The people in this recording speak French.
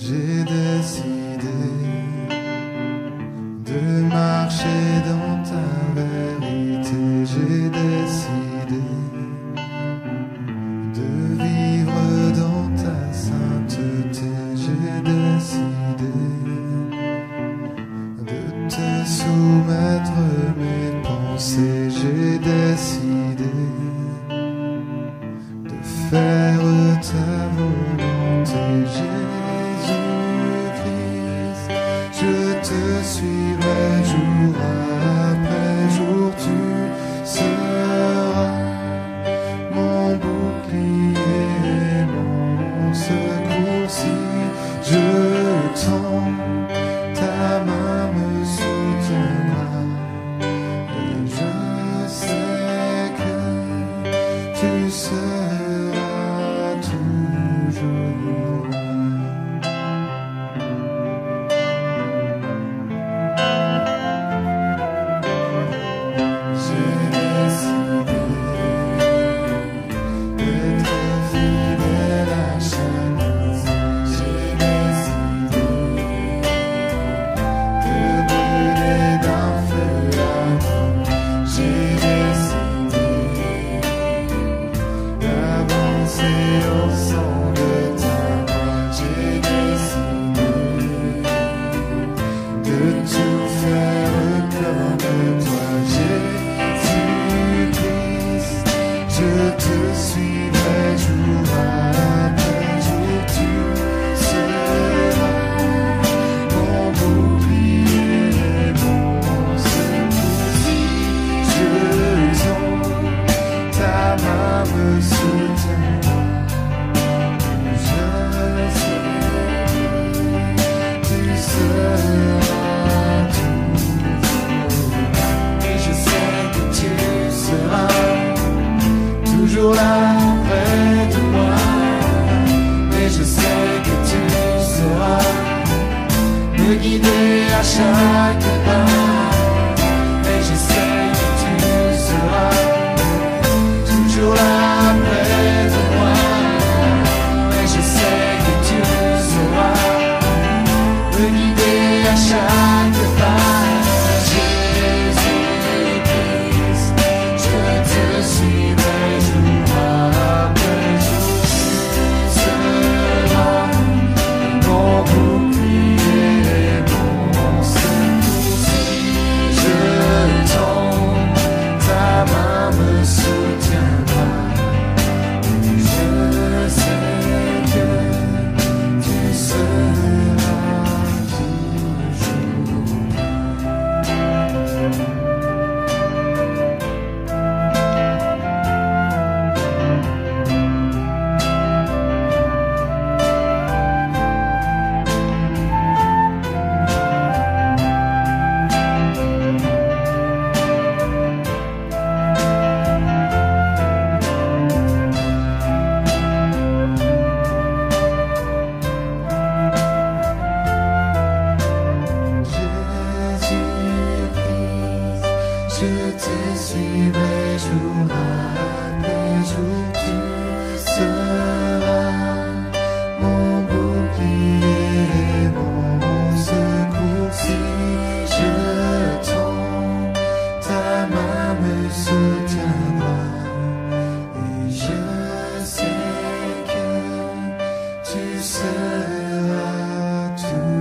J'ai décidé de marcher dans ta vérité. J'ai décidé de vivre dans ta sainteté. J'ai décidé de te soumettre mes pensées. J'ai décidé de faire ta volonté. Jésus-Christ, je te suivrai jour après jour. Tu seras mon bouclier et mon secours. Si je tombe, ta main me soutiendra. Et je sais que tu seras toujours là. J'ai décidé d'être fidèle à chaque instant. J'ai décidé de brûler d'un feu ardent. J'ai décidé d'avancer au son de ta voix. J'ai décidé de tout faire comme toi. Jésus-Christ, je te suivrai jour après jour. Tu seras mon bouclier et mon secours. Si je tombe, ta main me soutiendra. Je sais que tu seras toujours là. Et je sais que tu seras toujours là près de moi. Et je sais que tu seras me guider à chaque pas. Et je sais que tu seras toujours là près de moi. Et je sais que tu sauras me guider à chaque pas. Jésus-Christ, je te suivrai jour après jour. Tu seras mon bouclier et mon secours. Si je tombe, ta main me soutiendra. Et je sais que tu seras toujours là. Jésus-Christ, je te suivrai jour après jour. Tu seras mon bouclier et mon secours. Si je tombe, ta main me soutiendra. Et je sais que tu seras toujours